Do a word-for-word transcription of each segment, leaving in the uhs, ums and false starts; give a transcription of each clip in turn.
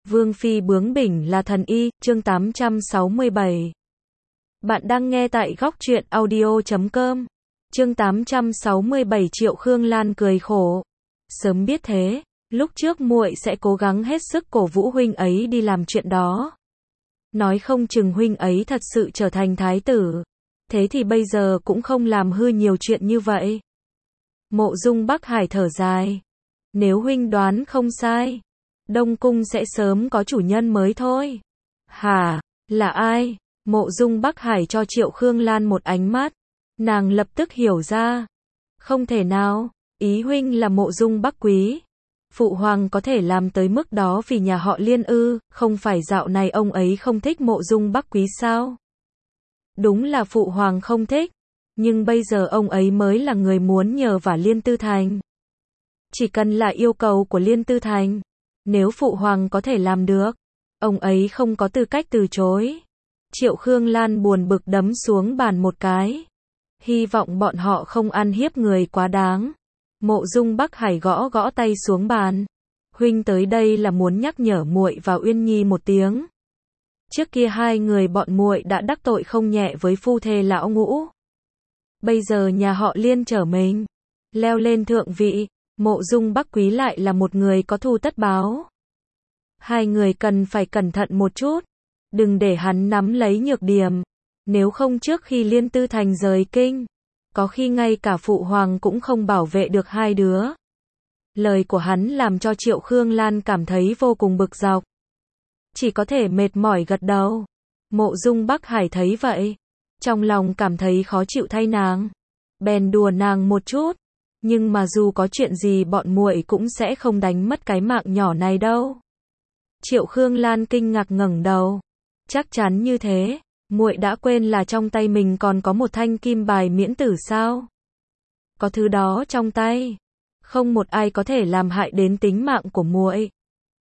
Vương phi bướng bỉnh là thần y, chương tám trăm sáu mươi bảy. Bạn đang nghe tại góc truyện audio chấm com. Chương tám trăm sáu mươi bảy Triệu Khương Lan cười khổ. Sớm biết thế, lúc trước muội sẽ cố gắng hết sức cổ vũ huynh ấy đi làm chuyện đó. Nói không chừng huynh ấy thật sự trở thành thái tử. Thế thì bây giờ cũng không làm hư nhiều chuyện như vậy. Mộ Dung Bắc Hải thở dài. Nếu huynh đoán không sai, Đông Cung sẽ sớm có chủ nhân mới thôi. Hả? Là ai? Mộ Dung Bắc Hải cho Triệu Khương Lan một ánh mắt. Nàng lập tức hiểu ra. Không thể nào, ý huynh là Mộ Dung Bắc Quý. Phụ hoàng có thể làm tới mức đó vì nhà họ Liên ư, không phải dạo này ông ấy không thích Mộ Dung Bắc Quý sao? Đúng là phụ hoàng không thích, nhưng bây giờ ông ấy mới là người muốn nhờ vả Liên Tư Thành. Chỉ cần là yêu cầu của Liên Tư Thành, nếu phụ hoàng có thể làm được, ông ấy không có tư cách từ chối. Triệu Khương Lan buồn bực đấm xuống bàn một cái. Hy vọng bọn họ không ăn hiếp người quá đáng. Mộ Dung Bắc Hải gõ gõ tay xuống bàn. Huynh tới đây là muốn nhắc nhở muội và Uyên Nhi một tiếng. Trước kia hai người bọn muội đã đắc tội không nhẹ với phu thê lão ngũ. Bây giờ nhà họ Liên trở mình, leo lên thượng vị, Mộ Dung Bắc Quý lại là một người có thù tất báo. Hai người cần phải cẩn thận một chút, đừng để hắn nắm lấy nhược điểm, nếu không trước khi Liên Tư Thành rời kinh, có khi ngay cả phụ hoàng cũng không bảo vệ được hai đứa. Lời của hắn làm cho Triệu Khương Lan cảm thấy vô cùng bực dọc. Chỉ có thể mệt mỏi gật đầu. Mộ Dung Bắc Hải thấy vậy, trong lòng cảm thấy khó chịu thay nàng, bèn đùa nàng một chút. Nhưng mà dù có chuyện gì bọn muội cũng sẽ không đánh mất cái mạng nhỏ này đâu. Triệu Khương Lan kinh ngạc ngẩng đầu. Chắc chắn như thế, muội đã quên là trong tay mình còn có một thanh kim bài miễn tử sao? Có thứ đó trong tay, không một ai có thể làm hại đến tính mạng của muội.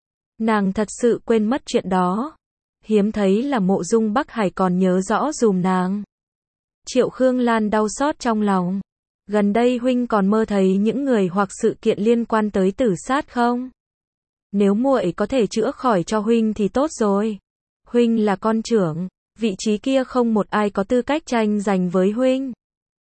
Nàng thật sự quên mất chuyện đó. Hiếm thấy là Mộ Dung Bắc Hải còn nhớ rõ dùm nàng. Triệu Khương Lan đau xót trong lòng. Gần đây huynh còn mơ thấy những người hoặc sự kiện liên quan tới tử sát không? Nếu muội có thể chữa khỏi cho huynh thì tốt rồi. Huynh là con trưởng, vị trí kia không một ai có tư cách tranh giành với huynh.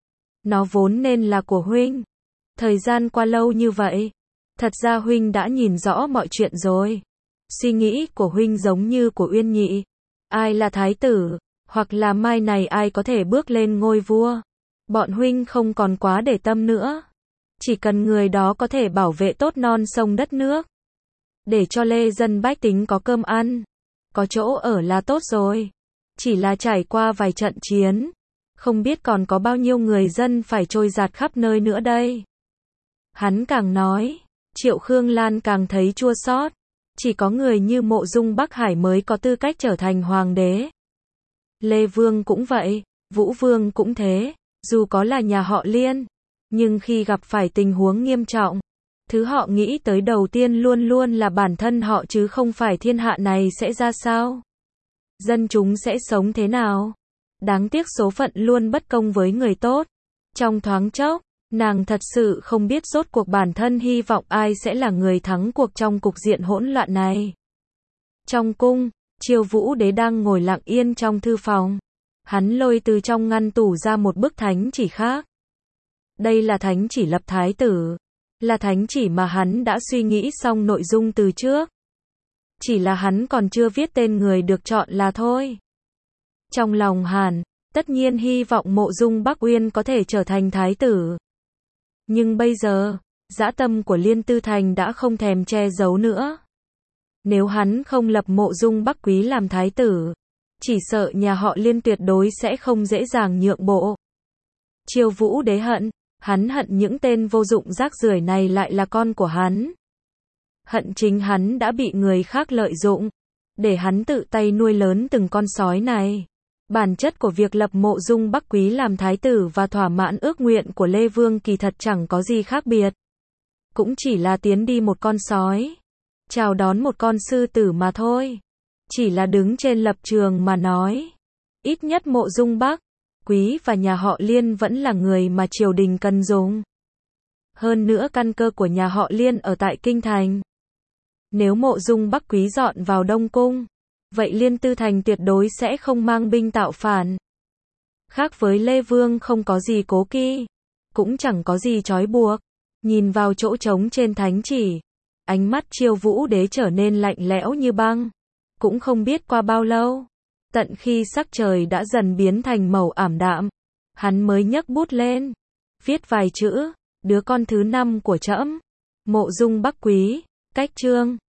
Nó vốn nên là của huynh. Thời gian qua lâu như vậy, thật ra huynh đã nhìn rõ mọi chuyện rồi. Suy nghĩ của huynh giống như của Uyên Nhị. Ai là thái tử, hoặc là mai này ai có thể bước lên ngôi vua. Bọn huynh không còn quá để tâm nữa. Chỉ cần người đó có thể bảo vệ tốt non sông đất nước, để cho lê dân bách tính có cơm ăn, có chỗ ở là tốt rồi. Chỉ là trải qua vài trận chiến, không biết còn có bao nhiêu người dân phải trôi dạt khắp nơi nữa đây. Hắn càng nói, Triệu Khương Lan càng thấy chua xót. Chỉ có người như Mộ Dung Bắc Hải mới có tư cách trở thành hoàng đế. Lê Vương cũng vậy, Vũ Vương cũng thế. Dù có là nhà họ Liên, nhưng khi gặp phải tình huống nghiêm trọng, thứ họ nghĩ tới đầu tiên luôn luôn là bản thân họ chứ không phải thiên hạ này sẽ ra sao. Dân chúng sẽ sống thế nào. Đáng tiếc số phận luôn bất công với người tốt. Trong thoáng chốc, nàng thật sự không biết rốt cuộc bản thân hy vọng ai sẽ là người thắng cuộc trong cục diện hỗn loạn này. Trong cung, Chiêu Vũ Đế đang ngồi lặng yên trong thư phòng. Hắn lôi từ trong ngăn tủ ra một bức thánh chỉ khác. Đây là thánh chỉ lập thái tử. Là thánh chỉ mà hắn đã suy nghĩ xong nội dung từ trước. Chỉ là hắn còn chưa viết tên người được chọn là thôi. Trong lòng hắn, tất nhiên hy vọng Mộ Dung Bắc Uyên có thể trở thành thái tử. Nhưng bây giờ, dã tâm của Liên Tư Thành đã không thèm che giấu nữa. Nếu hắn không lập Mộ Dung Bắc Quý làm thái tử, chỉ sợ nhà họ Liên tuyệt đối sẽ không dễ dàng nhượng bộ. Chiêu Vũ Đế hận, hắn hận những tên vô dụng rác rưởi này lại là con của hắn. Hận chính hắn đã bị người khác lợi dụng, để hắn tự tay nuôi lớn từng con sói này. Bản chất của việc lập Mộ Dung Bắc Quý làm thái tử và thỏa mãn ước nguyện của Lê Vương kỳ thật chẳng có gì khác biệt. Cũng chỉ là tiến đi một con sói, chào đón một con sư tử mà thôi. Chỉ là đứng trên lập trường mà nói. Ít nhất Mộ Dung Bắc Quý và nhà họ Liên vẫn là người mà triều đình cần dùng. Hơn nữa căn cơ của nhà họ Liên ở tại Kinh Thành. Nếu Mộ Dung Bắc Quý dọn vào Đông Cung, vậy Liên Tư Thành tuyệt đối sẽ không mang binh tạo phản. Khác với Lê Vương không có gì cố kỵ, cũng chẳng có gì trói buộc. Nhìn vào chỗ trống trên thánh chỉ, ánh mắt Chiêu Vũ Đế trở nên lạnh lẽo như băng. Cũng không biết qua bao lâu, tận khi sắc trời đã dần biến thành màu ảm đạm, hắn mới nhấc bút lên, viết vài chữ, đứa con thứ năm của trẫm, Mộ Dung Bắc Quý, cách chương.